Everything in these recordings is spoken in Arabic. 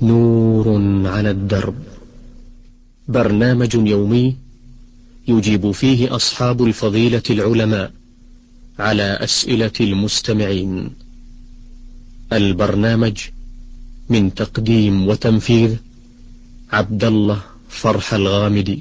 نور على الدرب، برنامج يومي يجيب فيه أصحاب الفضيلة العلماء على أسئلة المستمعين. البرنامج من تقديم وتنفيذ عبد الله فرح الغامدي.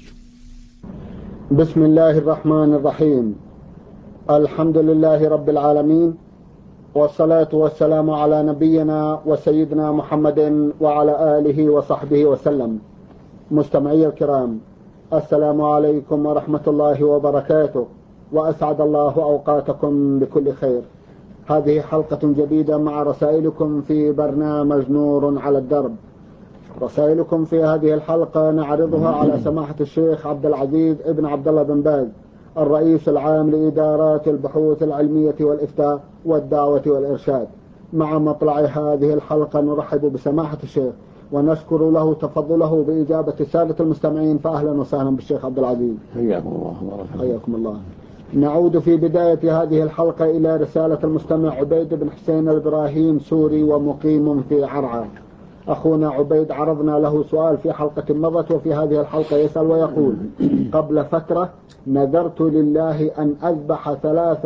بسم الله الرحمن الرحيم. الحمد لله رب العالمين، والصلاة والسلام على نبينا وسيدنا محمد وعلى آله وصحبه وسلم. مستمعي الكرام، السلام عليكم ورحمة الله وبركاته، وأسعد الله أوقاتكم بكل خير. هذه حلقة جديدة مع رسائلكم في برنامج نور على الدرب. رسائلكم في هذه الحلقة نعرضها على سماحة الشيخ عبد العزيز ابن عبد الله بن باز، الرئيس العام لإدارات البحوث العلمية والإفتاء والدعوة والإرشاد. مع مطلع هذه الحلقة نرحب بسماحة الشيخ ونشكر له تفضله بإجابة سادة المستمعين، فأهلا وسهلا بالشيخ عبد العزيز. حياكم الله وبارك فيكم. حياكم الله. نعود في بداية هذه الحلقة إلى رسالة المستمع عبيد بن حسين الإبراهيم، سوري ومقيم في عرعر. أخونا عبيد عرضنا له سؤال في حلقة مضت، وفي هذه الحلقة يسأل ويقول: قبل فترة نذرت لله أن أذبح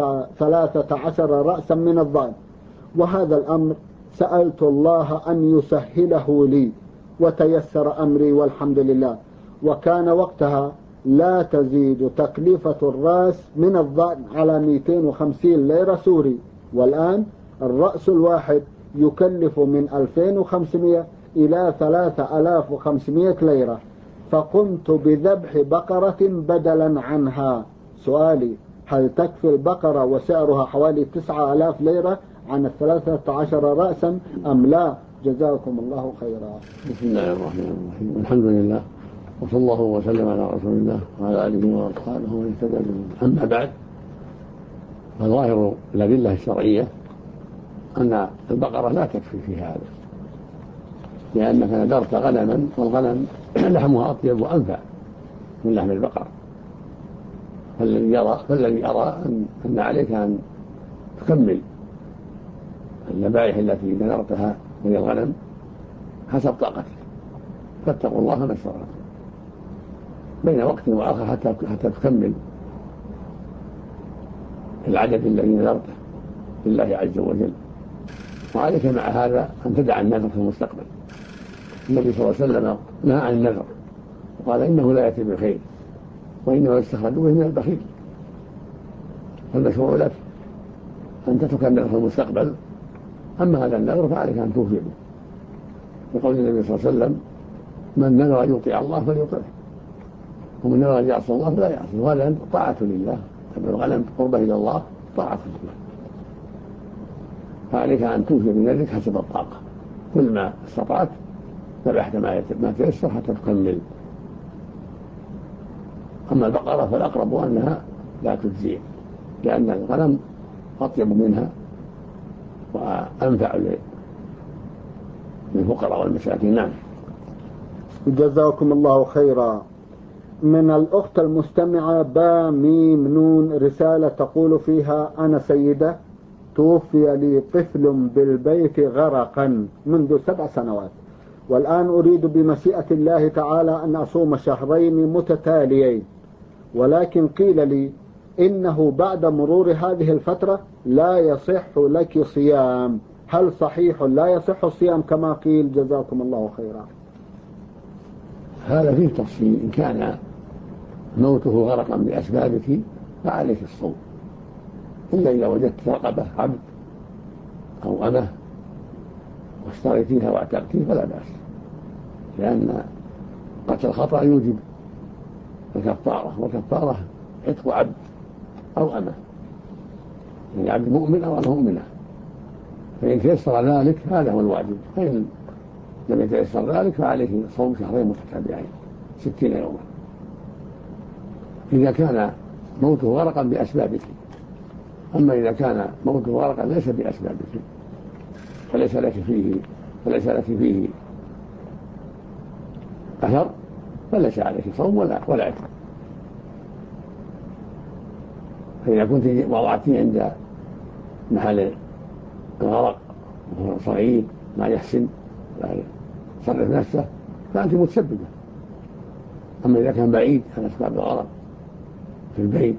13 رأسا من الضأن، وهذا الأمر سألت الله أن يسهله لي وتيسر أمري والحمد لله، وكان وقتها لا تزيد تكلفة الرأس من الضأن على 250 ليرة سوري، والآن الرأس الواحد يكلف من 2500 إلى 3500 ليرة، فقمت بذبح بقرة بدلا عنها. سؤالي: هل تكفي البقرة وسعرها حوالي 9000 ليرة عن 13 رأسا أم لا؟ جزاكم الله خيرا. بسم الله الرحمن الرحيم، الحمد لله، وصلى الله وسلم على رسول الله وعلى آله وأصحابه ومن اهتدى بهداه. أما بعد، فظاهر الأدلة الشرعية أن البقرة لا تكفي في هذا، لأنك نذرت غنما، والغنم لحمها أطيب وأنفع من لحم البقر. فالذي أرى أن عليك أن تكمل الذبائح التي نذرتها من الغنم حسب طاقتك، فاتقوا الله ما استطعتم بين وقت وآخر حتى تكمل العدد الذي نذرته لله عز وجل. وعليك مع هذا أن تدع النذر في المستقبل. النبي صلى الله عليه وسلم نهى عن النذر وقال: إنه لا يأتي بالخير وإنه يستخرج به من البخيل. فالمشروع لك أن تترك النذر في المستقبل، أما هذا النذر فعليك أن توفي به، لقول النبي صلى الله عليه وسلم: من نذر أن يطيع الله فليطعه، ومن نذر أن يعصي الله فلا يعصي. وهذا طاعة لله، الغنم قربة إلى الله طاعة لله، فعليك أن توفي بنذرك حسب الطاقة. كل ما استطعت ذبحت ما تيسر حتى تكمل. أما البقرة فالأقرب أنها لا تجزي، لأن الغنم أطيب منها وأنفع للفقراء والمساكين. نعم. جزاكم الله خيرا. من الأخت المستمعة با ميم نون رسالة تقول فيها: أنا سيدة توفي لي طفل بالبيت غرقا منذ 7 سنوات، والآن أريد بمشيئة الله تعالى أن أصوم 2 شهرين متتاليين، ولكن قيل لي إنه بعد مرور هذه الفترة لا يصح لك صيام. هل صحيح لا يصح الصيام كما قيل؟ جزاكم الله خيرا. هذا فيه تفصيل. إن كان موته غرقا بأسبابك فعليك الصوم، إلا إذا وجدت رقبة عبد أو أمه واشتريتيها واعتقتيه فلا بأس، لأن قتل الخطأ يوجب الكفارة، والكفارة عتق عبد أو أمه، يعني عبد مؤمن أو أمه مؤمنة. فإن تيسر ذلك هذا هو الواجب، فإن لم يتيسر ذلك فعليه صوم 2 شهرين متتابعين 60 يوما. إذا كان موته غرقا بأسبابك. أما إذا كان موته غرقا ليس بأسبابك فليس لك فيه أثر، فليس عليك صوم ولا عتق. فإذا كنت وضعتيه عند محل الغرق وهو صغير ما يحسن يصرف نفسه فأنت متسببة. أما إذا كان بعيد عن أسباب الغرق في البيت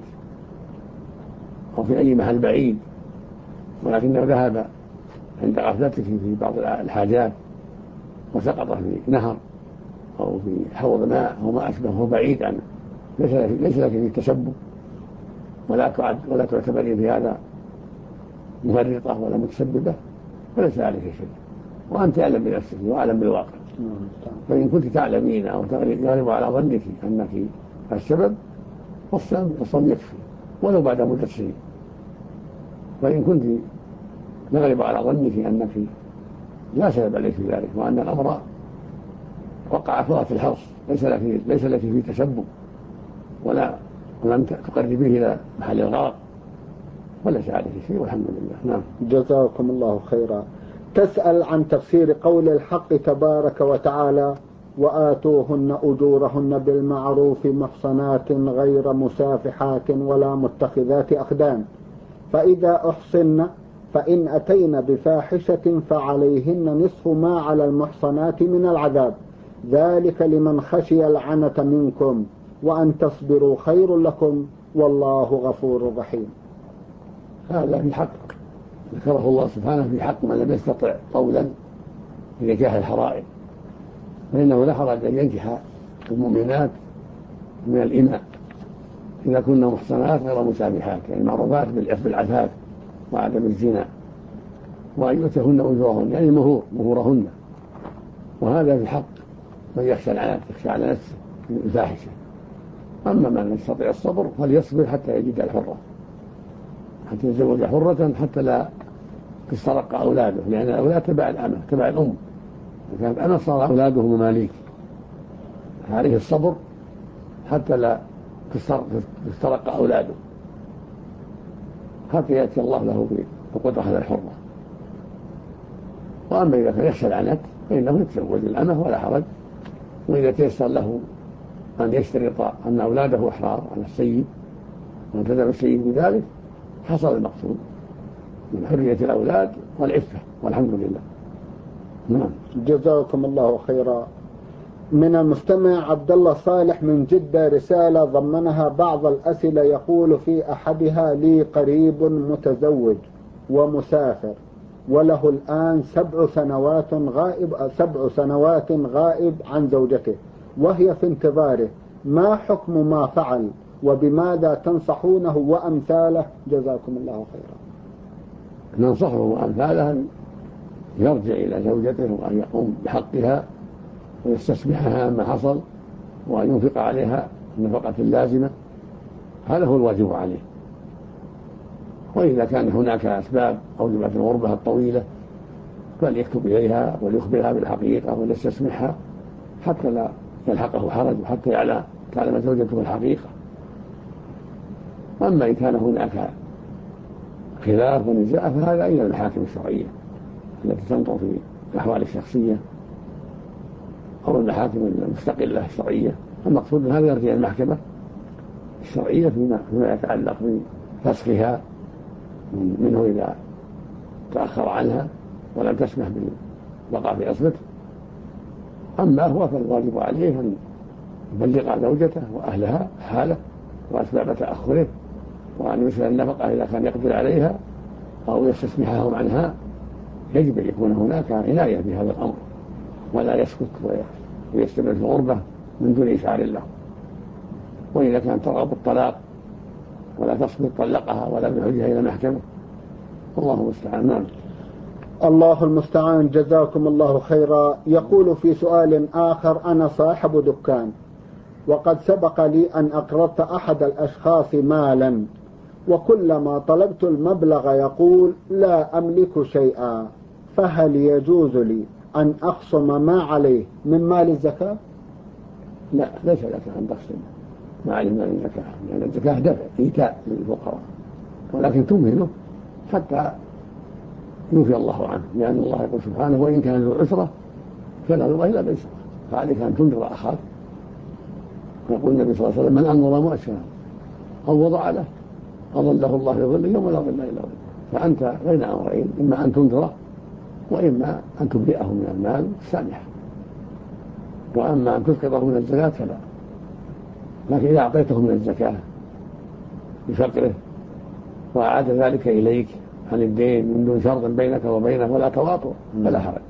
أو في أي محل بعيد ولكنه ذهب عند غفلتك في بعض الحاجات وسقط في نهر أو في حوض ماء أو ما أشبه هو بعيد عنه ليس لك فيه تسبب ولا تعتبرين في هذا مفرطة ولا متسببة فليس عليك شيء وأنت أعلم بنفسك وأعلم بالواقع. فإن كنت تعلمين أو تغلب على ظنك أنك السبب فالصوم يكفي ولو بعد مدة سنين. فإن كنت تغلب على ظنك أنك لا سبب عليك في ذلك وأن الأمر وقع فرط الحرص ليس لك فيه تسبب ولم تقربيه إلى محل الغرق وليس عليه شيء والحمد لله. نعم. جزاكم الله خيرا. تسأل عن تفسير قول الحق تبارك وتعالى: وآتوهن أجورهن بالمعروف محصنات غير مسافحات ولا متخذات أخدان، فإذا أحصن فإن أتين بفاحشة فعليهن نصف ما على المحصنات من العذاب، ذلك لمن خشي العنة منكم وأن تصبروا خير لكم والله غفور رحيم. هذا في حق ذكره الله سبحانه في حق من لم يستطع طولا في نكاح الحرائر، فإنه لا حرج أن ينكح المؤمنات من الإماء إذا كنا محصنات غير مسافحات يعني معروفات بالعفاف وعدم الزنا، وأن يؤتهن أجورهن يعني مهورهن، وهذا في حق من يخشى على نفسه الفاحشة. أما من يستطيع الصبر فليصبر حتى يجد الحرة، حتى يتزوج حرة حتى لا تسترق أولاده، لأن الأولاد تبع الأمة تبع الأم، إذا كانت أمة صار أولاده مماليك، عليه الصبر حتى لا تسترق أولاده حتى يأتي الله له بقدرة على الحرة. وأما إذا كان يخشى العنت فإنه يتزوج الأمة ولا حرج، وإذا تيسر له أن يشترط أن أولاده أحرار على السيد والتزم السيد بذلك حصل المقصود من حرية الأولاد والعفة والحمد لله. نعم. جزاكم الله خيرا. من المستمع عبد الله صالح من جدة رسالة ضمنها بعض الأسئلة، يقول في أحدها: لي قريب متزوج ومسافر وله الآن 7 سنوات غائب عن زوجته وهي في انتظاره، ما حكم ما فعل وبماذا تنصحونه وأمثاله؟ جزاكم الله خيرا. ننصحه وأمثاله أن يرجع إلى زوجته وأن يقوم بحقها ويستسمحها ما حصل وأن ينفق عليها النفقة اللازمة، هذا هو الواجب عليه. وإذا كان هناك أسباب أوجبت الغربة الطويلة فليكتب إليها وليخبرها بالحقيقة وليستسمحها حتى لا يلحقه حرج وحتى تعلم زوجته الحقيقة. أما إن كان هناك خلاف ونزاع فهذا إلى المحاكم الشرعية التي تنظر في الأحوال الشخصية أو المحاكم المستقلة الشرعية. المقصود من هذا يرجع المحكمة الشرعية فيما يتعلق بفسخها منه إذا تأخر عنها ولم تسمح بالبقاء في عصمته. أما هو فالواجب عليه أن يبلغ زوجته وأهلها حاله وأسباب تأخره، وأن يرسل النفقة إذا كان يقدر عليها أو يستسمحهم عنها. يجب أن يكون هناك عناية بهذا الأمر ولا يسكت ويستمر في الغربة من دون إشعار له. وإذا كان ترغب الطلاق ولا تصبر طلقها ولا بحجها إلى المحكمة، الله المستعان. نعم. الله المستعان. جزاكم الله خيرا. يقول في سؤال آخر: أنا صاحب دكان وقد سبق لي أن أقرضت أحد الأشخاص مالا، وكلما طلبت المبلغ يقول لا أملك شيئا، فهل يجوز لي أن أخصم ما عليه من مال الزكاة؟ لا، ليس لك أن تخصم ما عليه من الزكاة، لأن الزكاة دفع إيتاء للفقراء، ولكن تمهله حتى يوفي الله عنه، لأن الله يقول سبحانه: وإن كان ذو عسرة فلا نظر إلا بيسره، فعليك أن تنذر أخاك. يقول النبي صلى الله عليه وسلم: من أنظر مؤشرا أو وضع له أظله الله في ظله يوم لا ظل إلا ظله. فأنت بين أمرين: إما أن تنذره وإما أن تبرئه من المال السامحة. وأما أن تسقطه من الزكاة فلا. لكن إذا أعطيته من الزكاة بفقره وأعاد ذلك إليك عن الدين من دون شرط بينك وبينه ولا تواطؤ فلا حرج.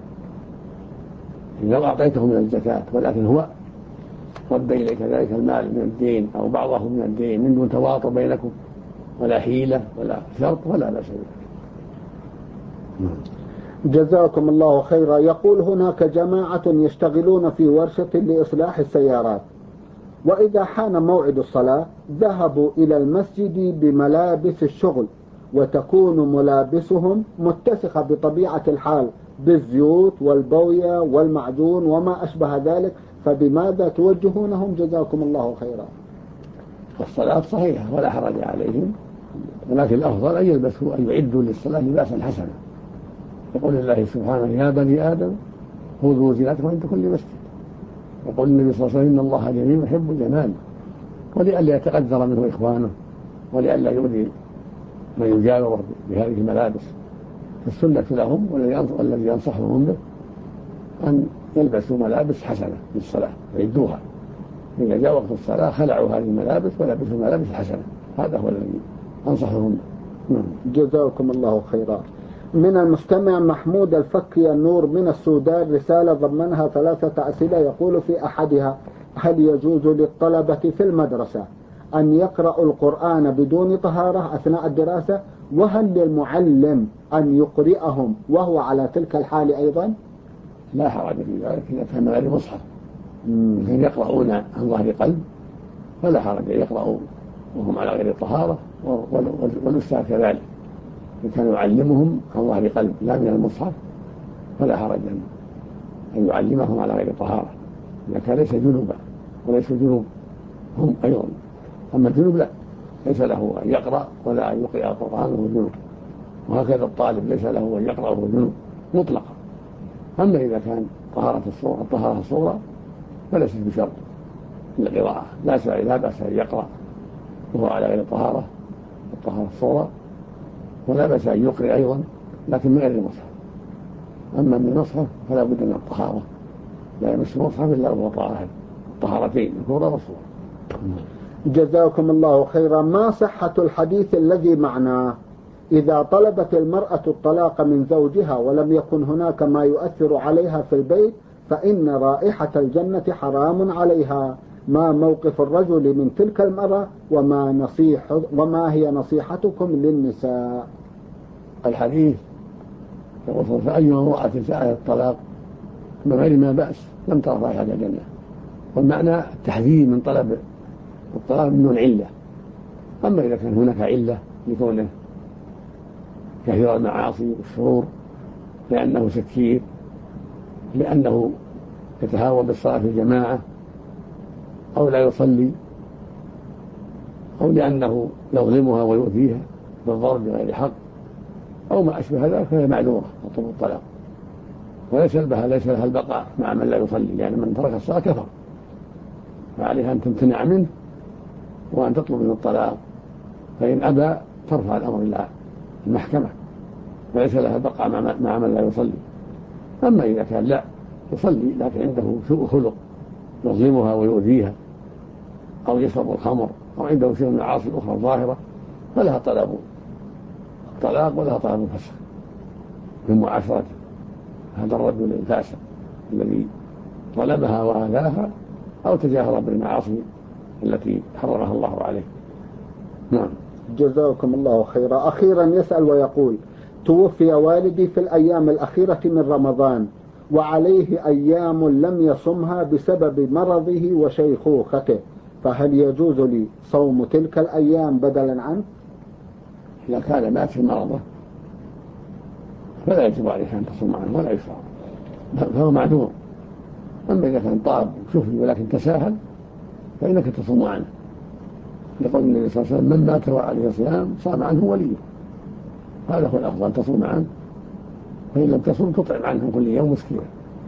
لو أعطيته من الزكاة ولكن هو رد إليك ذلك المال من الدين أو بعضه من الدين من دون تواطؤ بينكم ولا حيلة ولا شرط ولا بأس بذلك. جزاكم الله خيرا. يقول هناك جماعة يشتغلون في ورشة لإصلاح السيارات، وإذا حان موعد الصلاة ذهبوا إلى المسجد بملابس الشغل، وتكون ملابسهم متسخة بطبيعة الحال بالزيوت والبوية والمعجون وما أشبه ذلك، فبماذا توجهونهم جزاكم الله خيرا؟ الصلاة صحيحة ولا حرج عليهم، ولكن الأفضل أن يلبسوا أن يعدوا للصلاة لباسا حسنا. يقول الله سبحانه: يا بني آدم خذوا زينتكم عند كل مسجد. يقول النبي صلى الله عليه وسلم: إن الله جميل يحب الجمال. ولئلا يتقدر منه إخوانه ولئلا يؤذي من يجاوره بهذه الملابس، فالسنة لهم والذي ينصحهم به أن يلبسوا ملابس حسنة للصلاة يعدوها. إذا جاء وقت الصلاة خلعوا هذه الملابس ولبسوا الملابس الحسنة. هذا هو الذي أنصحهم. جزاكم الله خيرا. من المستمع محمود الفكي النور من السودان رسالة ضمنها 3 أسئلة. يقول في أحدها: هل يجوز للطلبة في المدرسة أن يقرأوا القرآن بدون طهارة أثناء الدراسة؟ وهل للمعلم أن يقرئهم وهو على تلك الحال أيضا؟ لا حرج في ذلك إذا كان غير مصحف، إن يقرؤون عن ظهر قلب فلا حرج أن يقرأوا وهم على غير الطهارة، والأستاذ كذلك إن كان يعلمهم عن ظهر قلب لا من المصحف فلا حرج أن يعلمهم على غير الطهارة إذا كان ليس جنوبا وليس جنوب هم أيضا. أما الجنوب لا، ليس له أن يقرأ ولا أن يقرأ القرآن وهو جنوب، وهكذا الطالب ليس له أن يقرأ وهو جنوب مطلقا. أما إذا كان الطهارة الصغرى فليست بشرط القراءة، لا بأس أن يقرأ وهو على غير الطهارة الصغرى، ولا بأس أن يقرأ أيضا لكن من غير المصحف. أما من المصحف فلا بد من الطهارة، لا يمس المصحف إلا وهو طاهر، الطهارتين الكبرى والصغرى. جزاكم الله خيرا. ما صحة الحديث الذي معناه: إذا طلبت المرأة الطلاق من زوجها ولم يكن هناك ما يؤثر عليها في البيت فإن رائحة الجنة حرام عليها؟ ما موقف الرجل من تلك المرأة وما هي نصيحتكم للنساء؟ الحديث يقول: فأيما امرأة سألت الطلاق من غير ما بأس لم ترى رائحة الجنة. والمعنى التحذير من طلب الطلاق من دون علة. أما إذا كان هناك علة لكونه كثير المعاصي والشرور، لأنه سكير، لأنه يتهاون بالصلاة في الجماعة، أو لا يصلي، أو لأنه يظلمها ويؤذيها بالضرب بغير حق، أو ما أشبه ذلك، فهي معذورة تطلب الطلاق، وليس لها البقاء مع من لا يصلي، لأن من ترك الصلاة كفر، فعليها أن تمتنع منه وأن تطلب منه الطلاق، فإن أبى ترفع الأمر إلى المحكمة، فليس لها البقاء مع من لا يصلي. أما إذا كان لا يصلي لكن عنده سوء خلق يظلمها ويؤذيها، أو يشرب الخمر، أو عنده شيء من المعاصي الأخرى الظاهرة، فلها طلب الطلاق ولها طلب الفسخ من معاشرة هذا الرجل الفاسق الذي ظلمها وآذاها أو تجاهر بالمعاصي التي حرمها الله عليه. نعم. جزاكم الله خيرا. أخيرا يسأل ويقول: توفي والدي في الأيام الأخيرة من رمضان، وعليه أيام لم يصمها بسبب مرضه وشيخوخته، فهل يجوز لي صوم تلك الأيام بدلا عنه؟ إذا كان مات في مرضه فلا يجب عليه أن تصوم عنه ولا يشرع، فهو معذور. أما إذا كان طاب وشفي ولكن تساهل فإنك تصوم عنه، يقول النبي صلى الله عليه وسلم: من مات وعليه صيام صام عنه وليه. هذا هو الأفضل، تصوم عنه، فإن لم تصوم تطعم عنه كل يوم مسكينا.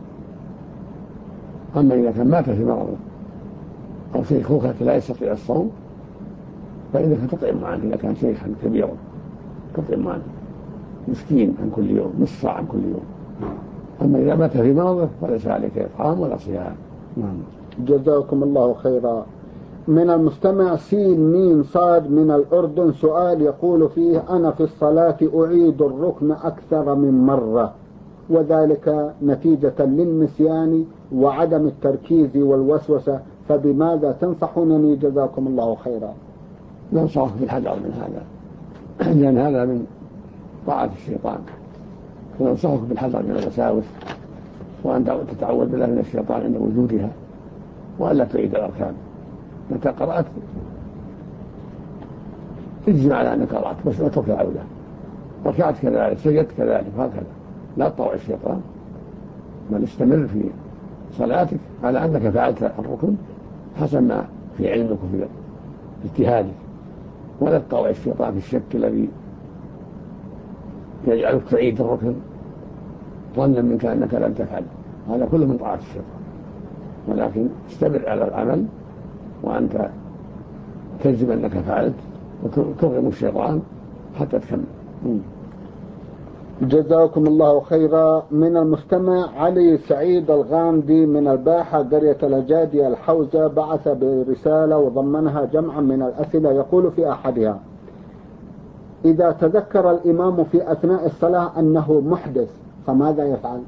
أما إذا كان مات في مرضه أو شيخوخة لا يستطيع الصوم فإنك تطعم عنه، إذا كان شيخا كبيرا تطعم عنه مسكين عن كل يوم، نصف ساعة عن كل يوم. أما إذا مات في مرضه فليس عليك إطعام ولا صيام. جزاكم الله خيرا. من المستمع سين ميم صاد من الأردن سؤال يقول فيه: أنا في الصلاة أعيد الركن أكثر من مرة، وذلك نتيجة للنسيان وعدم التركيز والوسوسة، فبماذا تنصحونني جزاكم الله خيرا؟ ننصحك بالحذر من هذا، لأن هذا من طاعة الشيطان، وننصحك بالحذر من الوساوس، وأن تتعوذ بالله من الشيطان عند وجودها، وألا تعيد الأركان. متى قرأت اجزم على أنك قرأت بس اترك العودة، ركعت كذلك، سجدت كذلك، هكذا. لا تطوع الشيطان، بل استمر في صلاتك على أنك فعلت الركن حسب ما في علمك وفي اجتهادك، ولا تطوع الشيطان في الشك الذي يجعلك تعيد الركن ظنا منك أنك لم تفعل. هذا كله من طاعة الشيطان، ولكن استمر على العمل وأنت تجزم أنك فعلت، وترغم الشيطان حتى تكمل. جزاكم الله خيرا. من المستمع علي سعيد الغامدي من الباحة قرية الأجادي الحوزة بعث برسالة وضمنها جمعا من الأسئلة، يقول في أحدها: إذا تذكر الإمام في أثناء الصلاة أنه محدث فماذا يفعل؟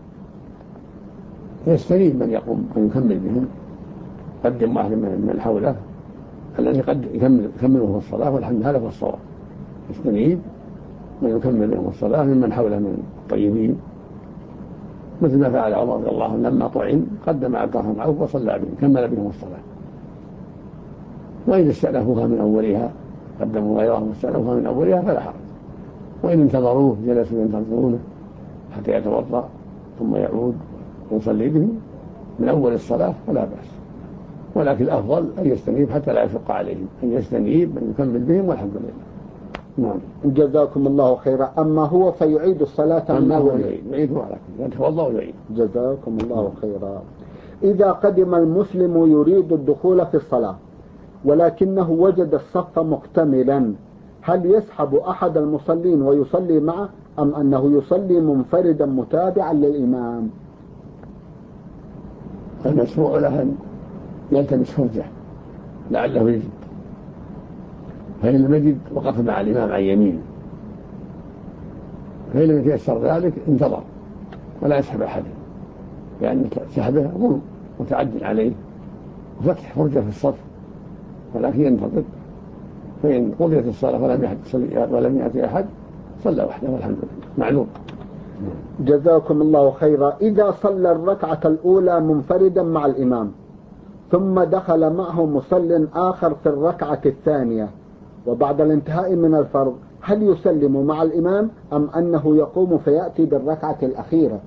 يستريح من يقوم ويكمل بهم، قدم واحد من حوله الذي قد يكمله في الصلاة، والحمد لله هو الصواب. يستريح من يكمل بهم الصلاة ممن حوله من الطيبين، مثل ما فعل عمر رضي الله عنه لما طعن قدم عبد الرحمن بن عوف وصلى بهم، كمل بهم الصلاة. وإن استأنفوها من أولها، قدموا غيرهم واستأنفوها من أولها فلا حرج، وإن انتظروه جلسوا ينتظرونه حتى يتوضأ ثم يعود ويصلي بهم من أول الصلاة فلا بأس، ولكن الأفضل أن يستنيب حتى لا يشق عليهم، أن يستنيب من يكمل بهم، والحمد لله. نعم. جزاكم الله خيرا. أما هو فيعيد الصلاة من أول، يعيد على كل يتوضأ ويعيد. جزاكم الله خيرا. إذا قدم المسلم يريد الدخول في الصلاة ولكنه وجد الصف مكتملا، هل يسحب أحد المصلين ويصلي معه، أم أنه يصلي منفردا متابعا للإمام؟ المشروع له أن يلتمس فرجة لعله يجد، فإن لم يجد وقف مع الإمام عن يمينه، فإن لم يتيسر ذلك انتظر ولا يسحب أحدا، لأن سحبه ظلم متعد عليه وفتح فرجة في الصف، ولكن ينتظر، فإن قضيت الصلاة ولم يأتي أحد صلى وحده والحمد لله، معلوم. جزاكم الله خيرا. إذا صلى الركعة الأولى منفردا مع الإمام ثم دخل معه مصل آخر في الركعة الثانية وبعد الانتهاء من الفرض، هل يسلم مع الإمام أم أنه يقوم فيأتي بالركعة الأخيرة؟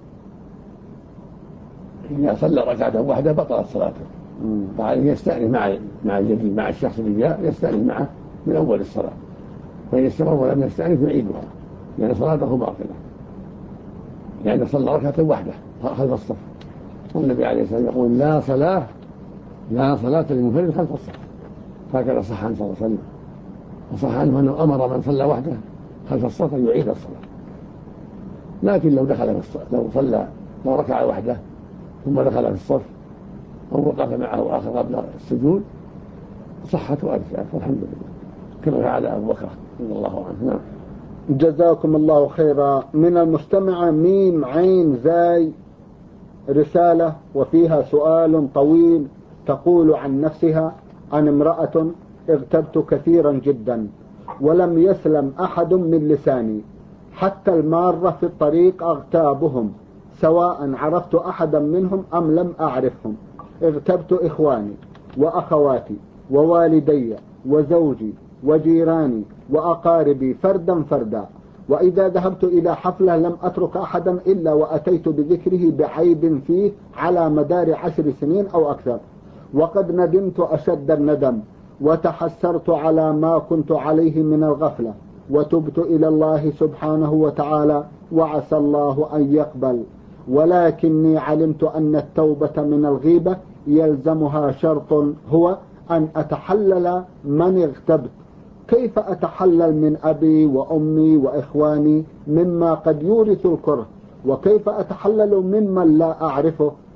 إذا صلى ركعة واحدة بطلت صلاته، فعليه يستأنف مع الجديد، مع الشخص اللي جاء يستأنف معه من أول الصلاة، فإن استمر ولم يستأنف يعيدها لأن صلاته باطلة، لأن صلى ركعة واحدة خلف الصف، والنبي عليه الصلاة والسلام يقول: لا صلاة للمنفرد خلف الصف. هكذا صح عنه صلى الله عليه وسلم، وصح عنه أنه أمر من صلى وحده خلف الصف أن يعيد الصلاة. لكن لو ركع وحده ثم دخل في الصف أو وقف معه آخر قبل السجود صحت وأجزأت والحمد لله، كما فعل أبو بكر رضي الله عنه. جزاكم الله خيرا. من المستمع ميم عين زاي رسالة وفيها سؤال طويل، تقول عن نفسها: أنا امرأة اغتبت كثيرا جدا ولم يسلم أحد من لساني، حتى المارة في الطريق أغتابهم سواء عرفت أحدا منهم أم لم أعرفهم. اغتبت إخواني وأخواتي ووالدي وزوجي وجيراني وأقاربي فردا فردا، وإذا ذهبت إلى حفلة لم أترك أحدا إلا وأتيت بذكره بعيب فيه على مدار 10 سنين أو أكثر، وقد ندمت أشد الندم وتحسرت على ما كنت عليه من الغفلة، وتبت إلى الله سبحانه وتعالى وعسى الله أن يقبل، ولكني علمت أن التوبة من الغيبة يلزمها شرط هو أن أتحلل من اغتبت. كيف أتحلل من أبي وأمي وإخواني مما قد يورث الكره؟ وكيف أتحلل ممن لا أعرفه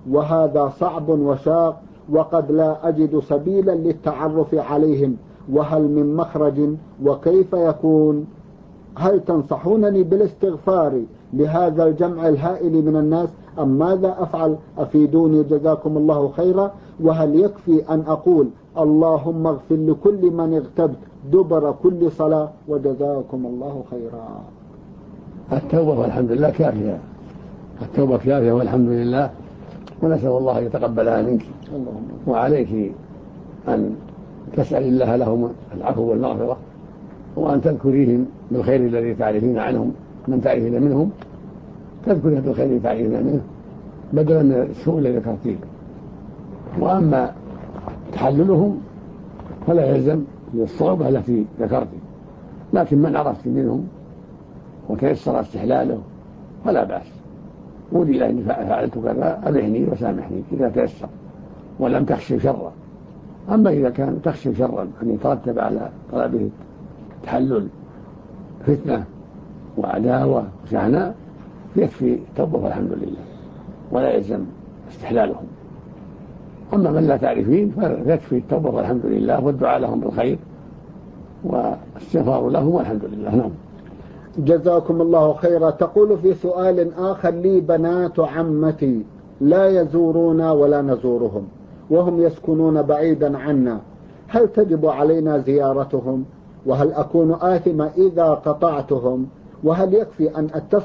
وهذا صعب وشاق وقد لا أجد سبيلا للتعرف عليهم، وهل من مخرج وكيف يكون؟ هل تنصحونني بالاستغفار لهذا الجمع الهائل من الناس أم ماذا أفعل؟ أفيدوني جزاكم الله خيرا. وهل يكفي أن أقول اللهم اغفر لكل من اغتبت دبر كل صلاة وجزاكم الله خيرا؟ التوبة والحمد لله كافية، التوبة كافية والحمد لله، ونسأل الله أن يتقبلها منك. وعليك أن تسأل الله لهم العفو والمغفرة، وأن تذكريهم بالخير الذي تعرفين عنهم، من تعرفين منهم تذكرهم بالخير الذي تعرفين منه بدلا من السوء الذي ذكرتيه. وأما تحللهم فلا يلزم للصعوبة التي ذكرتي، لكن من عرفت منهم وتيسر استحلاله فلا بأس. قولي له إني فعلت كذا أبحني وسامحني إذا تيسر ولم تخشي شرا. أما إذا كان تخشي شرا أن يترتب على طلبه تحلل فتنة وعداوة وشحناء يكفي التوبة والحمد لله ولا يلزم استحلالهم. أما من لا تعرفين فيكفي التوبة والحمد لله والدعاء لهم بالخير واستغفار لهم والحمد لله. نعم. جزاكم الله خيرا. تقول في سؤال آخر: لي بنات عمتي لا يزورون ولا نزورهم وهم يسكنون بعيدا عنا، هل تجب علينا زيارتهم؟ وهل أكون آثما إذا قطعتهم؟ وهل يكفي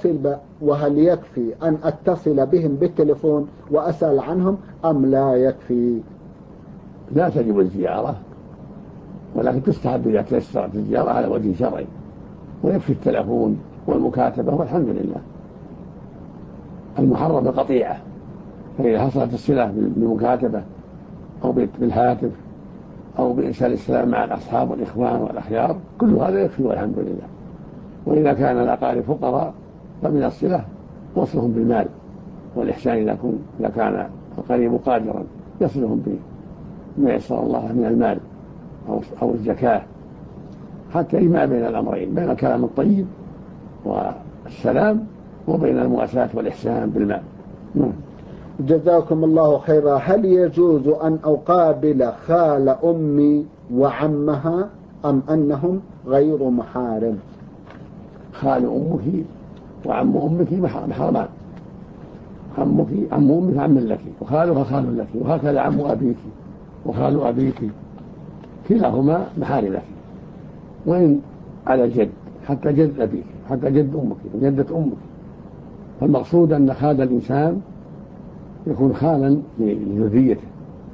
أن أتصل بهم بالتليفون وأسأل عنهم أم لا يكفي؟ لا تجب الزيارة، ولكن تستحب إذا تيسرت الزيارة على وجه شرعي، ويكفي التلفون والمكاتبة والحمد لله. المحرم القطيعة، فإذا حصلت الصلة بالمكاتبة أو بالهاتف أو بإرسال السلام مع الأصحاب والإخوان والأخيار كل هذا يكفي والحمد لله. وإذا كان الأقارب فقراء فمن الصلة وصلهم بالمال والإحسان إذا كان القريب قادرا يصلهم بما يسر الله من المال أو الزكاة، حتى يجمع بين الأمرين، بين الكلام الطيب والسلام وبين المواساة والإحسان بالمال. جزاكم الله خيرا. هل يجوز أن أقابل خال أمي وعمها أم أنهم غير محارم؟ خال أمك وعم أمك محرمان. عم أمك عم لك، وخالها خال لك، وهكذا عم أبيك وخال أبيك كلاهما محارم لك، وإن على الجد حتى جد أبيك حتى جد أمك وجدة أمك. فالمقصود أن خال الإنسان يكون خالا لذريته،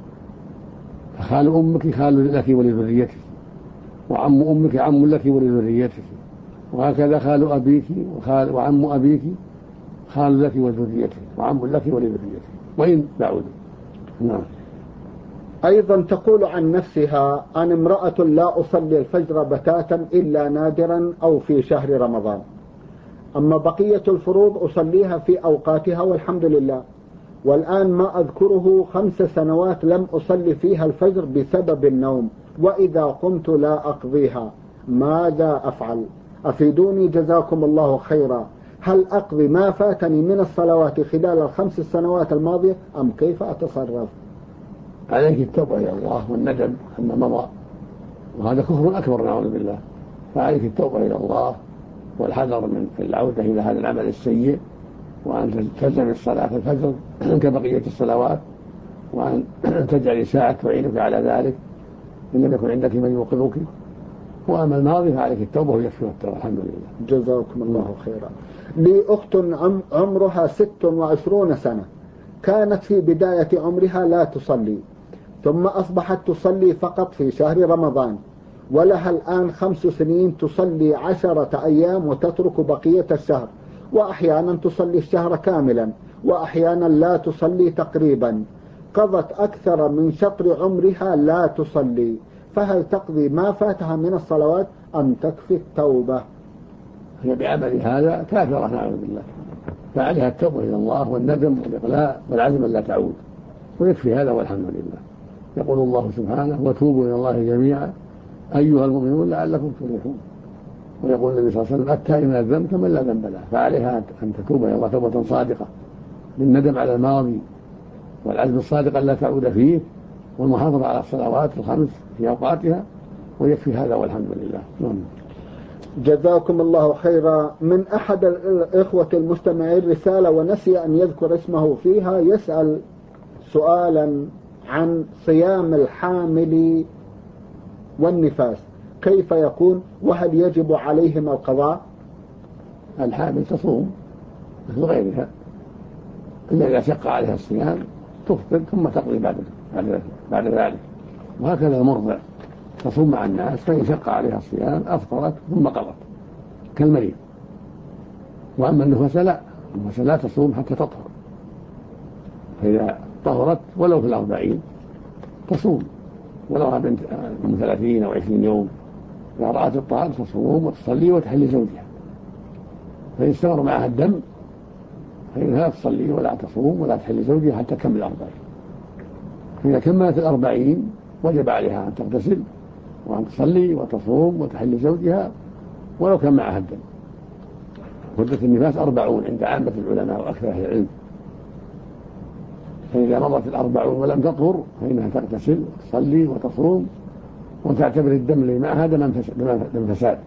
فخال أمك خال لك ولذريتك، وعم أمك عم لك ولذريتك، وهكذا خال أبيك وعم أبيك خال لك وذريتك وعم لك ولذريتك وإن بعد. نعم. أيضا تقول عن نفسها: أنا امرأة لا أصلي الفجر بتاتا إلا نادرا أو في شهر رمضان، أما بقية الفروض أصليها في أوقاتها والحمد لله، والآن ما أذكره 5 سنوات لم أصلي فيها الفجر بسبب النوم، وإذا قمت لا أقضيها، ماذا أفعل؟ أفيدوني جزاكم الله خيرا. هل أقضي ما فاتني من الصلوات خلال ال5 سنوات الماضية أم كيف أتصرف؟ عليك التوبة إلى الله والندم عما مضى، وهذا كفر أكبر نعوذ بالله، فعليك التوبة إلى الله والحذر من العودة إلى هذا العمل السيء، وأن تلزم الصلاة الفجر كبقية الصلوات، وأن تجعل ساعة تعينك على ذلك إن لم يكن عندك من يوقظك. وأما الماضي فعليك التوبة ويكفيها التوبة الحمد لله. جزاكم الله خيرا. لي أخت عمرها 26 سنة، كانت في بداية عمرها لا تصلي، ثم أصبحت تصلي فقط في شهر رمضان، ولها الآن 5 سنين تصلي 10 أيام وتترك بقية الشهر، وأحيانا تصلي الشهر كاملا وأحيانا لا تصلي تقريبا، قضت أكثر من شطر عمرها لا تصلي، فهل تقضي ما فاتها من الصلوات أم تكفي التوبة؟ هي بعمل هذا كافرة نعوذ بالله، فعليها التوبة إلى الله والندم والإقلاع والعزم أن لا تعود، ويكفي هذا والحمد لله. يقول الله سبحانه: وتوبوا إلى الله جميعا أيها المؤمنون لعلكم تفلحون. ويقول النبي صلى الله عليه وسلم: التائب من الذنب كمن لا ذنب له. فعليها أن تتوب إلى الله توبة صادقة بالندم على الماضي والعزم الصادق ألا تعود فيه، والمحافظة على الصلوات الخمس في أوقاتها، ويكفي هذا والحمد لله. جزاكم الله خيرا. من أحد الإخوة المستمعين رسالة ونسي أن يذكر اسمه فيها، يسأل سؤالا عن صيام الحامل والنفاس، كيف يكون وهل يجب عليهما القضاء؟ الحامل تصوم مثل غيرها، إلا إذا شق عليها الصيام تفطر ثم تقضي بعد ذلك، وهكذا المرضع تصوم مع الناس، فإن شق عليها الصيام أفطرت ثم قضت كالمريض. وأما النفاس لا تصوم حتى تطهر، فإذا طهرت ولو في 40 تصوم، ولو بنت 30 أو 20 يوم، إذا رأت الطهر تصوم وتصلي وتحل زوجها. فإن استمر معها الدم فإنها لا تصلي ولا تصوم ولا تحل زوجها حتى تكمل 40. فإذا كملت 40 وجب عليها أن تغتسل وأن تصلي وتصوم وتحل زوجها ولو كان معها الدم. مدة النفاس 40 عند عامة العلماء وأكثر أهل العلم. فإذا مضت 40 ولم تطهر فإنها تغتسل وتصلي وتصوم وتعتبر الدم اللي معها دم فساد،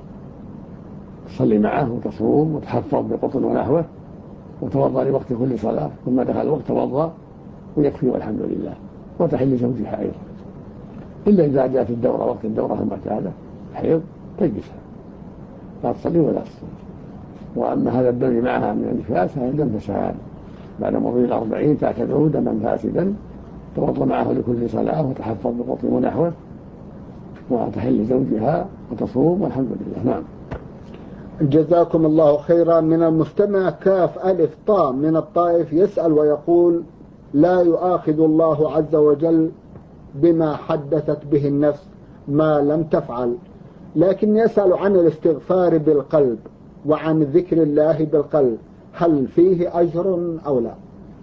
تصلي معه وتصوم وتحفظ بقطن ونحوه وتوضأ لوقت كل صلاة، ثم دخل الوقت توضأ ويكفي والحمد لله، وتحل زوجها أيضا. إلا إذا جاءت الدورة وقت الدورة المعتادة حيض تجلسها لا تصلي ولا تصوم. وأما هذا الدم معها من النفاس هذا دم فساد، بعد مضي 40 تعتبره دما فاسدا، توضأ معه لكل صلاة وتحفظ بقطن ونحوه وتحل زوجها وتصوم والحمد لله. نعم. جزاكم الله خيرا. من المستمع كاف ألف طاء من الطائف يسأل ويقول: لا يؤاخذ الله عز وجل بما حدثت به النفس ما لم تفعل، لكن يسأل عن الاستغفار بالقلب وعن ذكر الله بالقلب، هل فيه أجر أو لا؟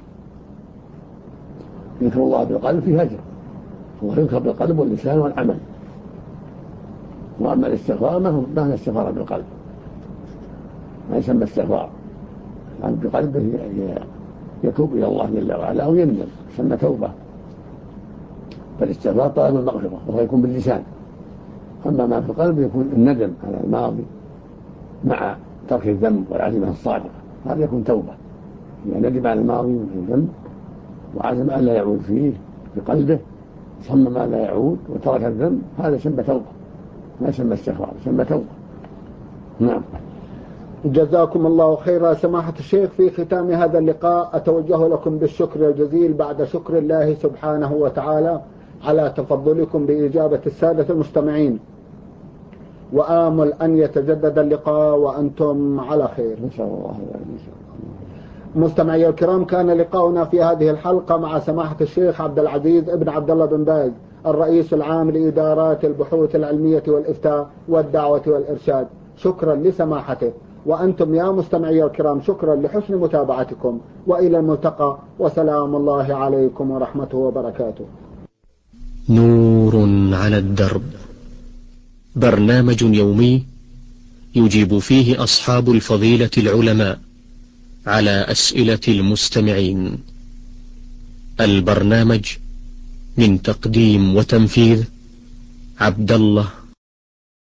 ذكر الله بالقلب فيه أجر، الله يذكر بالقلب واللسان والعمل. وأما الاستغفار ما هو استغفار بالقلب، ما يسمى استغفار، يعني بقلبه يتوب إلى الله جل وعلا أو يندم، يسمى توبة. فالاستغفار طلب المغفرة وهو يكون باللسان، أما ما في القلب يكون الندم على الماضي مع ترك الذنب والعزيمة الصادقة، هذا يكون توبة. إذا ندم على الماضي من الذنب وعزم أن لا يعود فيه بقلبه، صمم أن لا يعود وترك الذنب، هذا يسمى توبة، ما يسمى استغفار، يسمى توبة. نعم. جزاكم الله خيرا. سماحة الشيخ، في ختام هذا اللقاء أتوجه لكم بالشكر الجزيل بعد شكر الله سبحانه وتعالى على تفضلكم بإجابة السادة المستمعين، وآمل أن يتجدد اللقاء وأنتم على خير إن شاء الله. مستمعي الكرام، كان لقاؤنا في هذه الحلقة مع سماحة الشيخ عبد العزيز ابن عبد الله بن باز، الرئيس العام لإدارات البحوث العلمية والإفتاء والدعوة والإرشاد. شكرا لسماحته، وأنتم يا مستمعي الكرام شكرا لحسن متابعتكم، وإلى الملتقى، وسلام الله عليكم ورحمته وبركاته. نور على الدرب، برنامج يومي يجيب فيه أصحاب الفضيلة العلماء على أسئلة المستمعين. البرنامج من تقديم وتنفيذ عبد الله